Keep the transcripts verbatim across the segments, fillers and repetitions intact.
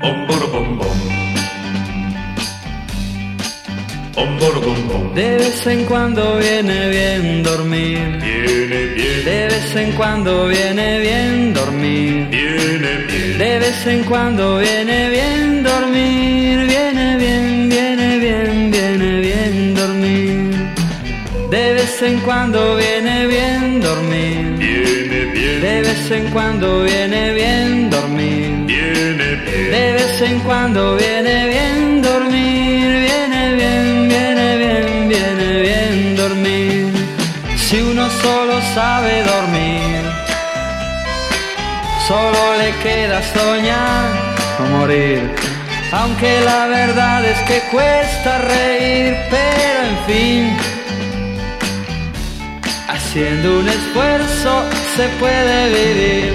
De vez en cuando viene bien dormir. Viene bien. De vez en cuando viene bien dormir. Viene bien. De vez en cuando viene bien dormir. Viene bien, viene bien, viene bien dormir. De vez en cuando viene bien dormir. Viene bien. De vez en cuando viene bien dormir. Viene bien. De vez en cuando viene bien dormir. Viene bien, viene bien, viene bien dormir. Si uno solo sabe dormir, solo le queda soñar o morir. Aunque la verdad es que cuesta reír, pero en fin, haciendo un esfuerzo se puede vivir.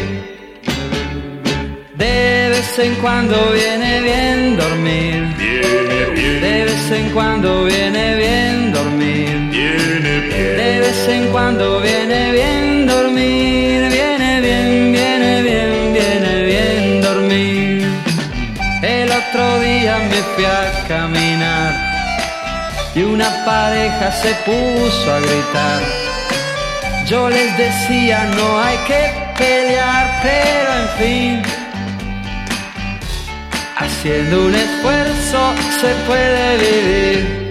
De vez en cuando viene bien dormir. Viene bien. De vez en cuando viene bien dormir. Viene bien. De vez en cuando viene bien dormir. Viene bien, viene bien, viene bien dormir. El otro día me fui a caminar y una pareja se puso a gritar. Yo les decía no hay que pelear, pero en fin, haciendo un esfuerzo se puede vivir.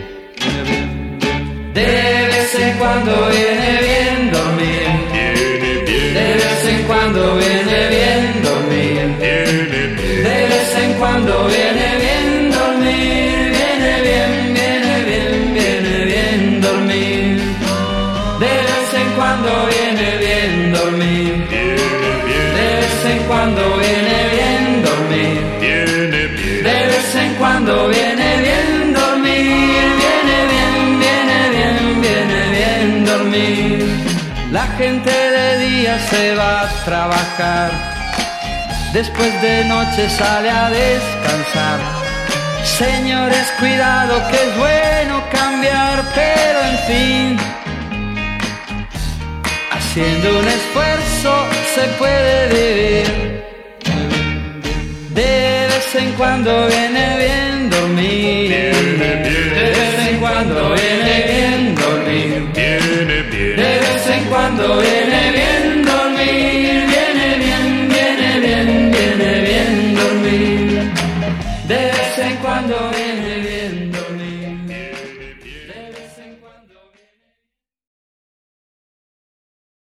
De vez en cuando viene bien dormir. Viene bien. De vez en cuando viene bien dormir. Viene bien. De vez en cuando viene bien dormir. Viene bien, viene bien, viene bien dormir. De vez en cuando viene bien dormir. Viene bien. De vez en cuando viene bien dormir. Viene bien. De vez en cuando viene bien dormir. Viene bien, viene bien, viene bien dormir. La gente de día se va a trabajar, después de noche sale a descansar. Señores, cuidado que es bueno cambiar, pero en fin, haciendo un esfuerzo se puede vivir. De vez en cuando viene bien dormir. Viene bien. De vez en cuando viene bien dormir. Viene bien. De vez en cuando viene